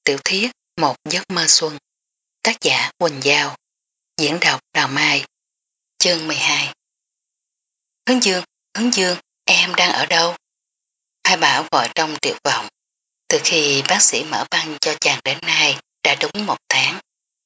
tiểu thuyết Một giấc mơ xuân. Tác giả Quỳnh Giao. Diễn đọc Đào Mai. Chương 12. Hướng Dương, em đang ở đâu? Hai Bảo gọi trong tuyệt vọng. Từ khi bác sĩ mở băng cho chàng đến nay đã đúng 1 tháng,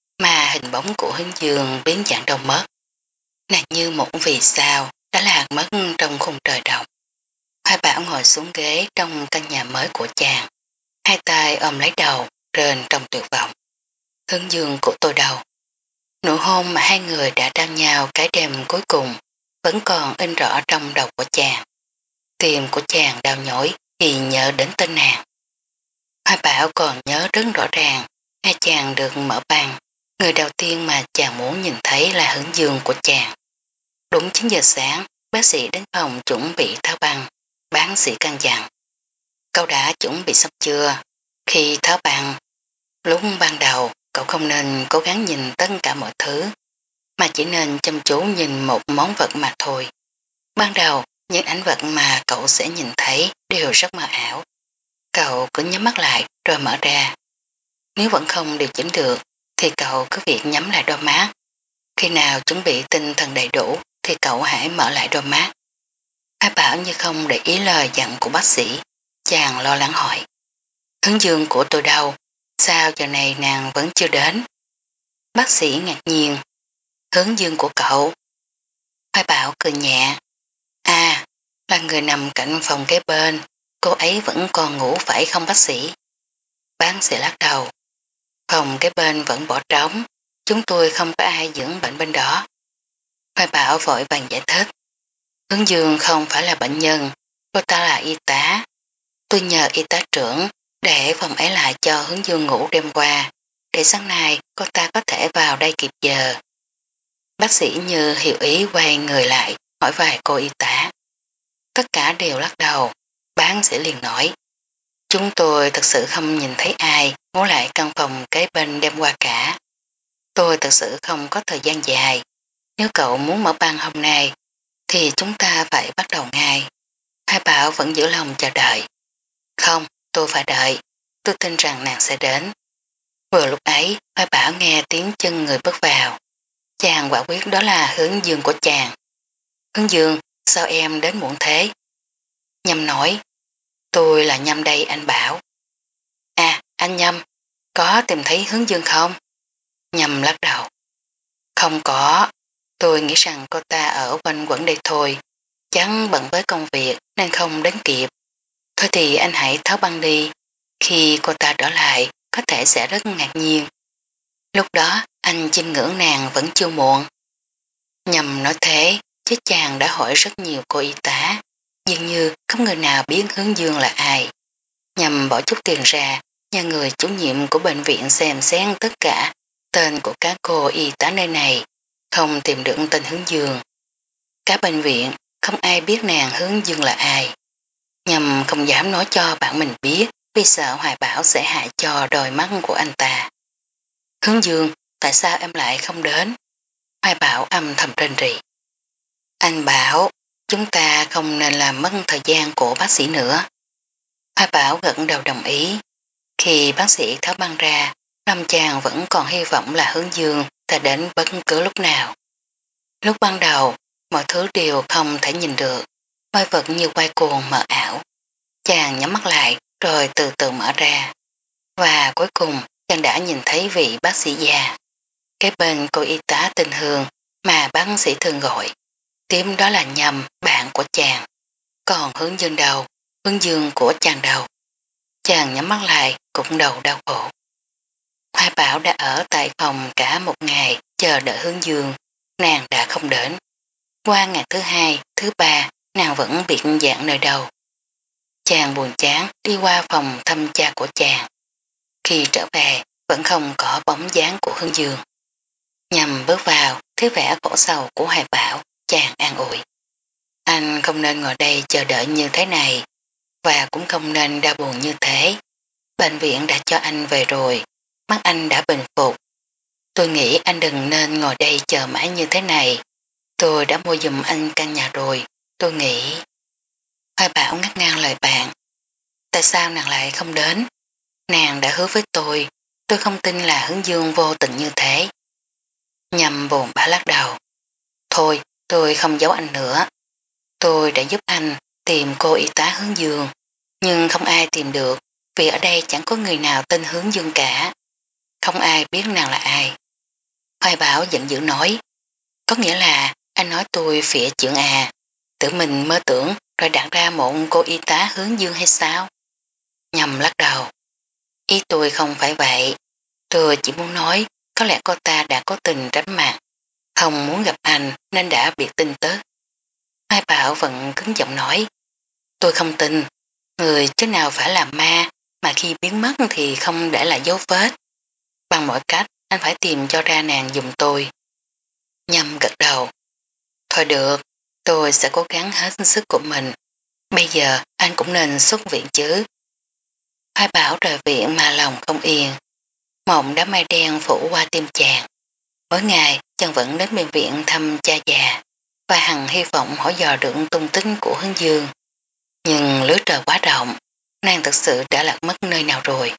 mà hình bóng của Hướng Dương biến dạng đâu mất. Nàng như một vì sao đã lạc mất trong khung trời động. Hai Bảo ngồi xuống ghế trong căn nhà mới của chàng, hai tay ôm lấy đầu, rên trong tuyệt vọng. Hướng Dương của tôi đâu? Nụ hôn mà hai người đã trao nhau cái đêm cuối cùng vẫn còn in rõ trong đầu của chàng. Tim của chàng đau nhói khi nhớ đến tên nàng. Hoa Bảo còn nhớ rất rõ ràng, hai chàng được mở băng, người đầu tiên mà chàng muốn nhìn thấy là Hướng Dương của chàng. Đúng 9 giờ sáng, bác sĩ đến phòng chuẩn bị tháo băng, bác sĩ căn dặn. Cậu đã chuẩn bị xong chưa? Khi tháo băng, lúc ban đầu cậu không nên cố gắng nhìn tất cả mọi thứ, mà chỉ nên chăm chú nhìn một món vật mà thôi. Ban đầu, những ảnh vật mà cậu sẽ nhìn thấy đều rất mờ ảo. Cậu cứ nhắm mắt lại rồi mở ra. Nếu vẫn không điều chỉnh được, thì cậu cứ việc nhắm lại đôi mắt. Khi nào chuẩn bị tinh thần đầy đủ, thì cậu hãy mở lại đôi mắt. Hai Bảo như không để ý lời dặn của bác sĩ. Chàng lo lắng hỏi. Hướng Dương của tôi đâu? Sao giờ này nàng vẫn chưa đến? Bác sĩ ngạc nhiên. Hướng Dương của cậu. Hai Bảo cười nhẹ. À, là người nằm cạnh phòng kế bên. Cô ấy vẫn còn ngủ phải không bác sĩ? Bác sĩ lắc đầu. Phòng kế bên vẫn bỏ trống. Chúng tôi không có ai dưỡng bệnh bên đó. Hai Bảo vội vàng giải thích. Hướng Dương không phải là bệnh nhân. Cô ta là y tá. Tôi nhờ y tá trưởng để phòng ấy lại cho Hướng Dương ngủ đêm qua, để sáng nay cô ta có thể vào đây kịp giờ. Bác sĩ như hiểu ý quay người lại hỏi vài cô y tá. Tất cả đều lắc đầu. Bác sĩ liền nói. Chúng tôi thật sự không nhìn thấy ai ngủ lại căn phòng kế bên đêm qua cả. Tôi thật sự không có thời gian dài. Nếu cậu muốn mở băng hôm nay thì chúng ta phải bắt đầu ngay. Hai Bảo vẫn giữ lòng chờ đợi. Không, tôi phải đợi. Tôi tin rằng nàng sẽ đến. Vừa lúc ấy, Hai Bảo nghe tiếng chân người bước vào. Chàng quả quyết đó là Hướng Dương của chàng. Hướng Dương, sao em đến muộn thế? Nhâm nói. Tôi là Nhâm đây anh Bảo. À, anh Nhâm, có tìm thấy Hướng Dương không? Nhâm lắc đầu. Không có. Tôi nghĩ rằng cô ta ở quanh quẩn đây thôi. Chẳng bận với công việc nên không đến kịp. Thôi thì anh hãy tháo băng đi. Khi cô ta trở lại, có thể sẽ rất ngạc nhiên. Lúc đó, anh chiêm ngưỡng nàng vẫn chưa muộn. Nhằm nói thế, chứ chàng đã hỏi rất nhiều cô y tá. Dường như không người nào biết Hướng Dương là ai. Nhằm bỏ chút tiền ra, nhờ người chủ nhiệm của bệnh viện xem xét tất cả tên của các cô y tá nơi này, không tìm được tên Hướng Dương. Cả bệnh viện, không ai biết nàng Hướng Dương là ai. Nhằm không dám nói cho bạn mình biết, vì sợ Hoài Bảo sẽ hại cho đôi mắt của anh ta. Hướng Dương, tại sao em lại không đến? Hoài Bảo âm thầm rên rỉ. Anh bảo, chúng ta không nên làm mất thời gian của bác sĩ nữa. Hoài Bảo gật đầu đồng ý. Khi bác sĩ tháo băng ra, Lâm chàng vẫn còn hy vọng là Hướng Dương sẽ đến bất cứ lúc nào. Lúc ban đầu, mọi thứ đều không thể nhìn được, mọi vật như quay cuồng mờ ảo. Chàng nhắm mắt lại rồi từ từ mở ra. Và cuối cùng chàng đã nhìn thấy vị bác sĩ già. Cái bên cô y tá Tình Hương mà bác sĩ thường gọi. Tiếp đó là Nhâm, bạn của chàng. Còn Hướng Dương đầu, Hướng Dương của chàng đầu. Chàng nhắm mắt lại cũng đầu đau khổ. Hoài Bảo đã ở tại phòng cả một ngày chờ đợi Hướng Dương. Nàng đã không đến. Qua ngày thứ hai, thứ ba, nàng vẫn biệt dạng nơi đầu. Chàng buồn chán đi qua phòng thăm cha của chàng. Khi trở về, vẫn không có bóng dáng của Hướng Dương. Nhằm bước vào, thấy vẻ khổ sầu của Hoài Bảo, chàng an ủi. Anh không nên ngồi đây chờ đợi như thế này, và cũng không nên đau buồn như thế. Bệnh viện đã cho anh về rồi, mắt anh đã bình phục. Tôi nghĩ anh đừng nên ngồi đây chờ mãi như thế này. Tôi đã mua giùm anh căn nhà rồi, tôi nghĩ. Hoài Bảo ngắt ngang lời bạn. Tại sao nàng lại không đến? Nàng đã hứa với tôi không tin là Hướng Dương vô tình như thế. Nhằm buồn bã lắc đầu. Thôi, tôi không giấu anh nữa. Tôi đã giúp anh tìm cô y tá Hướng Dương, nhưng không ai tìm được vì ở đây chẳng có người nào tên Hướng Dương cả. Không ai biết nàng là ai. Hoài Bảo giận dữ nói, có nghĩa là anh nói tôi phỉa chuyện à, tự mình mơ tưởng rồi đặt ra một cô y tá Hướng Dương hay sao? Nhằm lắc đầu. Ý tôi không phải vậy. Tôi chỉ muốn nói có lẽ cô ta đã cố tình tránh mặt, không muốn gặp anh nên đã biệt tin tức. Mai Bảo vẫn cứng giọng nói, tôi không tin, người chứ nào phải là ma mà khi biến mất thì không để lại dấu vết. Bằng mọi cách anh phải tìm cho ra nàng giùm tôi. Nhâm gật đầu. Thôi được, tôi sẽ cố gắng hết sức của mình. Bây giờ anh cũng nên xuất viện chứ. Mai Bảo rời viện mà lòng không yên. Mộng đám mây đen phủ qua tim chàng. Mỗi ngày chàng vẫn đến bệnh viện thăm cha già và hằng hy vọng hỏi dò được tung tích của Hướng Dương. Nhưng lưới trời quá rộng, nàng thật sự đã lạc mất nơi nào rồi.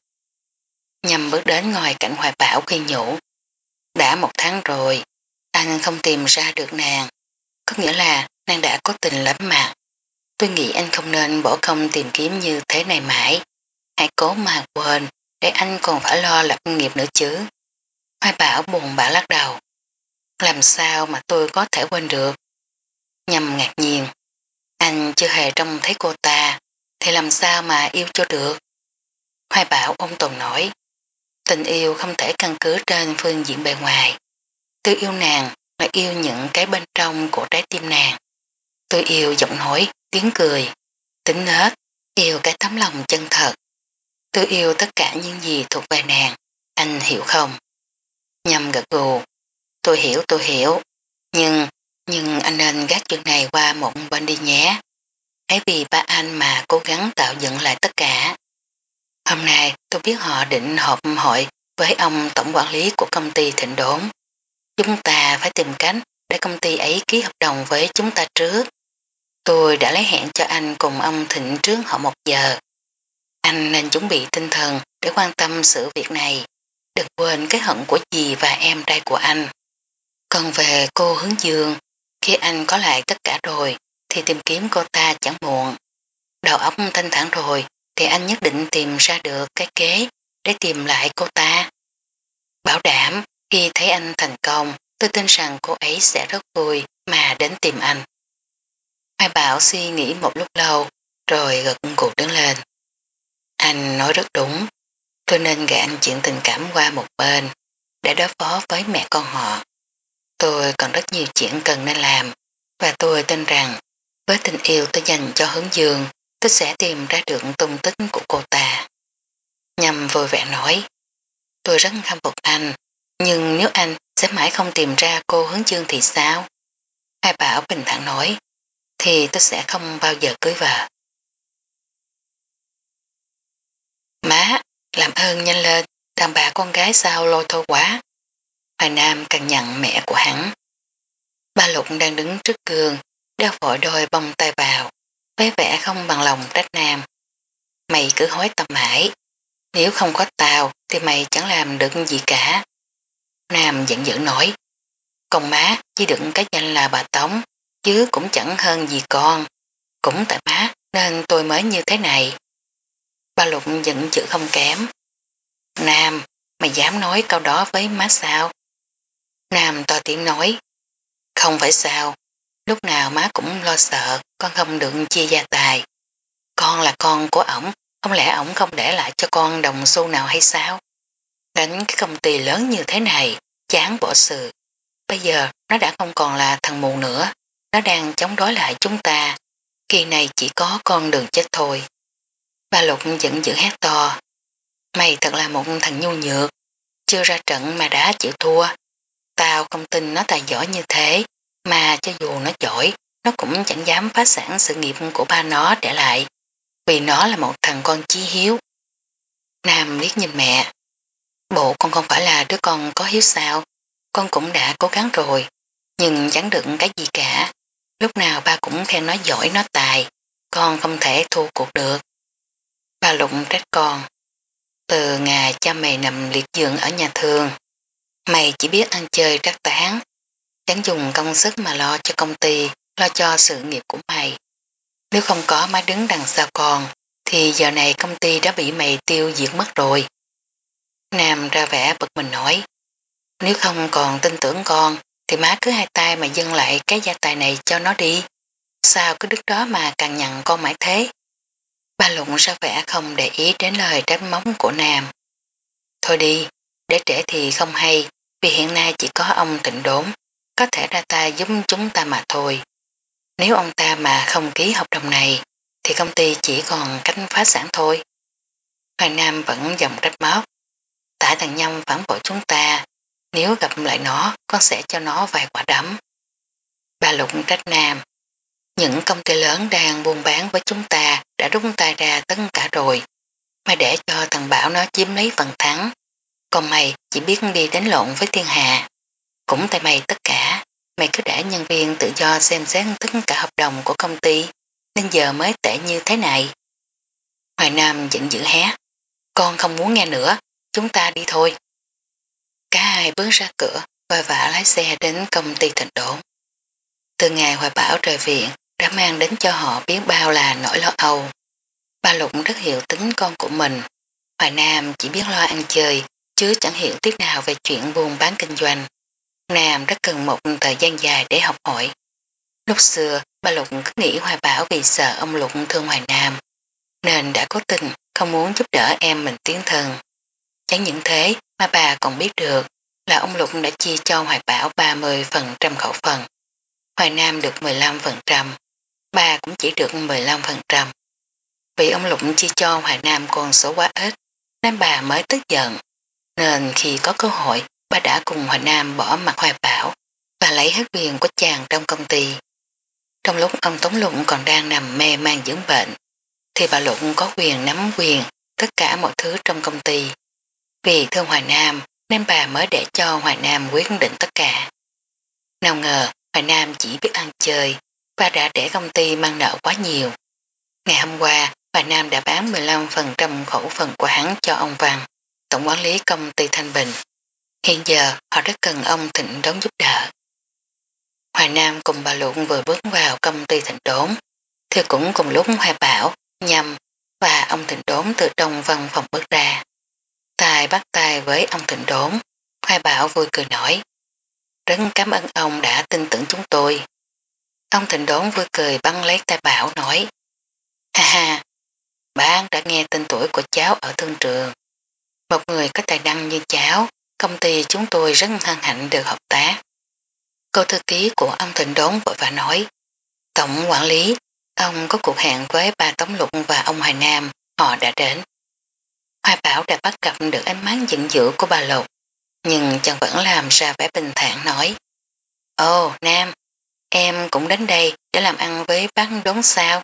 Nhằm bước đến ngoài cảnh Hoài Bảo khi nhủ. Đã 1 tháng rồi, anh không tìm ra được nàng. Có nghĩa là nàng đã có tình lắm mà. Tôi nghĩ anh không nên bỏ công tìm kiếm như thế này mãi. Hãy cố mà quên, để anh còn phải lo lập nghiệp nữa chứ. Hoài Bảo buồn bã lắc đầu. Làm sao mà tôi có thể quên được? Nhằm ngạc nhiên. Anh chưa hề trông thấy cô ta, thì làm sao mà yêu cho được? Hoài Bảo ôn tồn nói. Tình yêu không thể căn cứ trên phương diện bề ngoài. Tôi yêu nàng là yêu những cái bên trong của trái tim nàng. Tôi yêu giọng nói, tiếng cười, tính nết, yêu cái tấm lòng chân thật. Tôi yêu tất cả những gì thuộc về nàng, anh hiểu không? Nhâm gật gù, tôi hiểu, nhưng, nhưng anh nên gác chuyện này qua một bên đi nhé. Hãy vì ba anh mà cố gắng tạo dựng lại tất cả. Hôm nay tôi biết họ định họp hội với ông tổng quản lý của công ty Thịnh Đốn. Chúng ta phải tìm cách để công ty ấy ký hợp đồng với chúng ta trước. Tôi đã lấy hẹn cho anh cùng ông Thịnh trước họ 1 giờ. Anh nên chuẩn bị tinh thần để quan tâm sự việc này. Đừng quên cái hận của dì và em trai của anh. Còn về cô Hướng Dương, khi anh có lại tất cả rồi thì tìm kiếm cô ta chẳng muộn. Đầu óc thanh thản rồi thì anh nhất định tìm ra được cái kế để tìm lại cô ta. Bảo đảm khi thấy anh thành công, tôi tin rằng cô ấy sẽ rất vui mà đến tìm anh. Mai Bảo suy nghĩ một lúc lâu rồi gật gù đứng lên. Anh nói rất đúng, tôi nên gạt chuyện tình cảm qua một bên để đối phó với mẹ con họ. Tôi còn rất nhiều chuyện cần nên làm và tôi tin rằng với tình yêu tôi dành cho Hướng Dương tôi sẽ tìm ra được tung tích của cô ta. Nhâm vui vẻ nói, tôi rất khâm phục anh, nhưng nếu anh sẽ mãi không tìm ra cô Hướng Dương thì sao? Hai Bảo bình thản nói, thì tôi sẽ không bao giờ cưới vợ. Má, làm ơn nhanh lên, đàn bà con gái sao lôi thôi quá. Hoài Nam càng nhận mẹ của hắn. Ba Lục đang đứng trước gương, đeo vội đôi bông tay vào, với vẻ không bằng lòng trách Nam. Mày cứ hối tao mãi, nếu không có tao thì mày chẳng làm được gì cả. Nam giận dữ nói, con má chỉ đựng cái danh là bà Tống, chứ cũng chẳng hơn gì con. Cũng tại má nên tôi mới như thế này. Ba Lục giận dữ không kém. Nam, mày dám nói câu đó với má sao? Nam to tiếng nói, không phải sao, lúc nào má cũng lo sợ con không được chia gia tài. Con là con của ổng, không lẽ ổng không để lại cho con đồng xu nào hay sao? Đánh cái công ty lớn như thế này, chán bỏ sự. Bây giờ nó đã không còn là thằng mù nữa, nó đang chống đối lại chúng ta. Kỳ này chỉ có con đường chết thôi. Ba Lục giận dữ hét to. Mày thật là một thằng nhu nhược, chưa ra trận mà đã chịu thua. Tao không tin nó tài giỏi như thế, mà cho dù nó giỏi, nó cũng chẳng dám phá sản sự nghiệp của ba nó để lại, vì nó là một thằng con chí hiếu. Nam liếc nhìn mẹ. Bộ con không phải là đứa con có hiếu sao, con cũng đã cố gắng rồi, nhưng chẳng được cái gì cả. Lúc nào ba cũng khen nó giỏi nó tài, con không thể thua cuộc được. Ba Lục trách con. Từ ngày cha mày nằm liệt giường ở nhà thương, mày chỉ biết ăn chơi trác tán, chẳng dùng công sức mà lo cho công ty, lo cho sự nghiệp của mày. Nếu không có má đứng đằng sau con, thì giờ này công ty đã bị mày tiêu diệt mất rồi. Nam ra vẻ bực mình nói, nếu không còn tin tưởng con, thì má cứ hai tay mà dâng lại cái gia tài này cho nó đi. Sao cứ đứng đó mà càng nhận con mãi thế? Ba Lụng ra vẻ không để ý đến lời trách móc của Nam. Thôi đi, để trễ thì không hay, vì hiện nay chỉ có ông Tịnh Đốn, có thể ra tay giúp chúng ta mà thôi. Nếu ông ta mà không ký hợp đồng này, thì công ty chỉ còn cách phá sản thôi. Hoài Nam vẫn giọng trách móc. Tại thằng Nhâm phản bội chúng ta, nếu gặp lại nó, con sẽ cho nó vài quả đấm. Bà Lục trách Nam. Những công ty lớn đang buôn bán với chúng ta đã rút tay ra tất cả rồi. Mày để cho thằng Bảo nó chiếm lấy phần thắng. Còn mày chỉ biết đi đánh lộn với thiên hạ. Cũng tại mày tất cả. Mày cứ để nhân viên tự do xem xét tất cả hợp đồng của công ty. Nên giờ mới tệ như thế này. Hoài Nam giận dữ hét. Con không muốn nghe nữa. Chúng ta đi thôi. Cả hai bước ra cửa và vã lái xe đến công ty Thịnh Đốn. Từ ngày Hoài Bảo rời viện đã mang đến cho họ biết bao là nỗi lo âu. Ba Lục rất hiểu tính con của mình. Hoài Nam chỉ biết lo ăn chơi chứ chẳng hiểu tiếc nào về chuyện buôn bán kinh doanh. Nam rất cần một thời gian dài để học hỏi. Lúc xưa ba Lục cứ nghĩ Hoài Bảo vì sợ ông Lục thương Hoài Nam nên đã cố tình không muốn giúp đỡ em mình tiến thân. Chẳng những thế mà bà còn biết được là ông Lục đã chia cho Hoài Bảo 30% khẩu phần. Hoài Nam được 15%, bà cũng chỉ được 15%. Vì ông Lục chia cho Hoài Nam con số quá ít, nên bà mới tức giận. Nên khi có cơ hội, bà đã cùng Hoài Nam bỏ mặt Hoài Bảo và lấy hết quyền của chàng trong công ty. Trong lúc ông Tống Lụng còn đang nằm mê man dưỡng bệnh, thì bà Lụng có quyền nắm quyền tất cả mọi thứ trong công ty. Vì thương Hoài Nam nên bà mới để cho Hoài Nam quyết định tất cả. Nào ngờ Hoài Nam chỉ biết ăn chơi và đã để công ty mang nợ quá nhiều. Ngày hôm qua Hoài Nam đã bán 15% khẩu phần của hắn cho ông Văn, tổng quản lý công ty Thanh Bình. Hiện giờ họ rất cần ông Thịnh Đốn giúp đỡ. Hoài Nam cùng bà Luận vừa bước vào công ty Thịnh Đốn, thì cũng cùng lúc Hoài Bảo, Nhâm và ông Thịnh Đốn từ trong văn phòng bước ra. Tài bắt tay với ông Thịnh Đốn, Hoài Bảo vui cười nói, rất cảm ơn ông đã tin tưởng chúng tôi. Ông Thịnh Đốn vui cười bắn lấy tay Bảo nói, ha ha, bạn đã nghe tên tuổi của cháu ở thương trường. Một người có tài năng như cháu, công ty chúng tôi rất hân hạnh được hợp tác. Cô thư ký của ông Thịnh Đốn vội vã nói, tổng quản lý, ông có cuộc hẹn với bà Tống Lục và ông Hoài Nam, họ đã đến. Hoài Bảo đã bắt gặp được ánh mắt giận dữ của bà Lục, nhưng chàng vẫn làm ra vẻ bình thản nói, ồ Nam, em cũng đến đây để làm ăn với bác Đốn sao?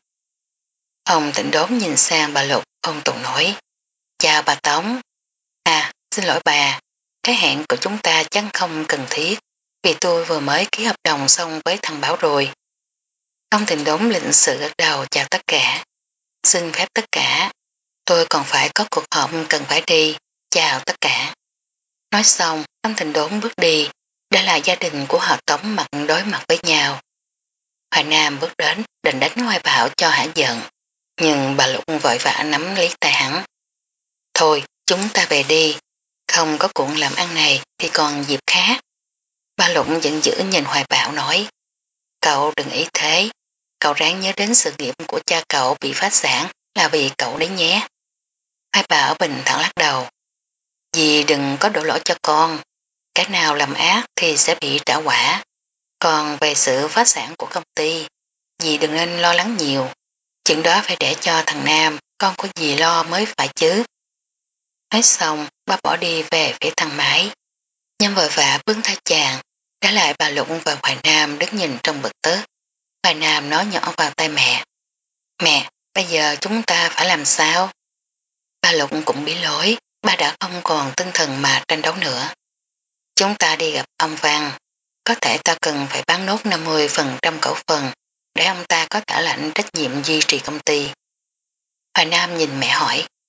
Ông Thịnh Đốn nhìn sang bà Lục, ôn tồn nói, chào bà Tống. À, xin lỗi bà, cái hẹn của chúng ta chắc không cần thiết, vì tôi vừa mới ký hợp đồng xong với thằng Bảo rồi. Ông Thịnh Đốn lịch sự gật đầu chào tất cả. Xin phép tất cả, tôi còn phải có cuộc họp cần phải đi, chào tất cả. Nói xong, ông Thịnh Đốn bước đi, để lại gia đình của họ Tống mặt đối mặt với nhau. Hoài Nam bước đến định đánh Hoài Bảo cho hả giận, nhưng bà Lục vội vã nắm lấy tay hắn. Thôi, chúng ta về đi, không có cuộn làm ăn này thì còn dịp khác. Ba Lục giận dữ nhìn Hoài Bảo nói, cậu đừng ý thế, cậu ráng nhớ đến sự nghiệp của cha cậu bị phá sản là vì cậu đấy nhé. Hoài Bảo bình thản lắc đầu, dì đừng có đổ lỗi cho con, cái nào làm ác thì sẽ bị trả quả, còn về sự phá sản của công ty, dì đừng nên lo lắng nhiều, chuyện đó phải để cho thằng Nam, con của dì lo mới phải chứ. Nói xong, ba bỏ đi về phía thang máy. Nhâm vội vã bước thay chàng, trả lại bà Lục và Hoài Nam đứng nhìn trong bực tức. Hoài Nam nói nhỏ vào tay mẹ. Mẹ, bây giờ chúng ta phải làm sao? Bà Lục cũng bị lỗi, bà đã không còn tinh thần mà tranh đấu nữa. Chúng ta đi gặp ông Văn, có thể ta cần phải bán nốt 50% cổ phần để ông ta có thể lãnh trách nhiệm duy trì công ty. Hoài Nam nhìn mẹ hỏi,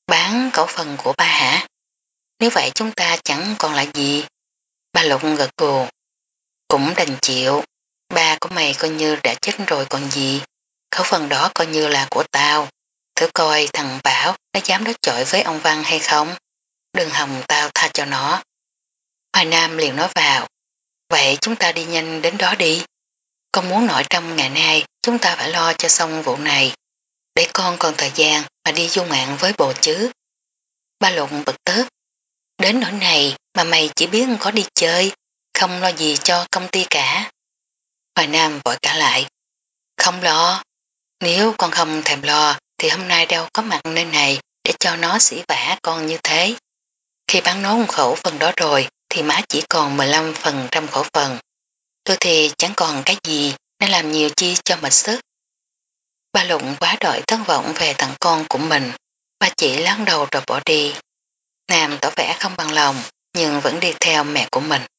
Bán khẩu phần của ba hả? Nếu vậy chúng ta chẳng còn là gì. Ba Lục gật gù. Cũng đành chịu. Ba của mày coi như đã chết rồi còn gì. Khẩu phần đó coi như là của tao. Thử coi thằng Bảo nó dám đối chọi với ông Văn hay không. Đừng hòng tao tha cho nó. Hoài Nam liền nói vào. Vậy chúng ta đi nhanh đến đó đi. Con muốn nội trong ngày nay chúng ta phải lo cho xong vụ này. Để con còn thời gian mà đi du ngoạn với bồ chứ. Ba Lục bực tức. Đến nỗi này mà mày chỉ biết có đi chơi, không lo gì cho công ty cả. Hoài Nam vội cả lại. Không lo. Nếu con không thèm lo thì hôm nay đâu có mặt nơi này để cho nó xỉ vả con như thế. Khi bán nốt khẩu phần đó rồi thì má chỉ còn 15% khẩu phần. Tôi thì chẳng còn cái gì nên làm nhiều chi cho mệt sức. Ba Lụng quá đợi thất vọng về thằng con của mình. Ba chỉ lắc đầu rồi bỏ đi. Nam tỏ vẻ không bằng lòng nhưng vẫn đi theo mẹ của mình.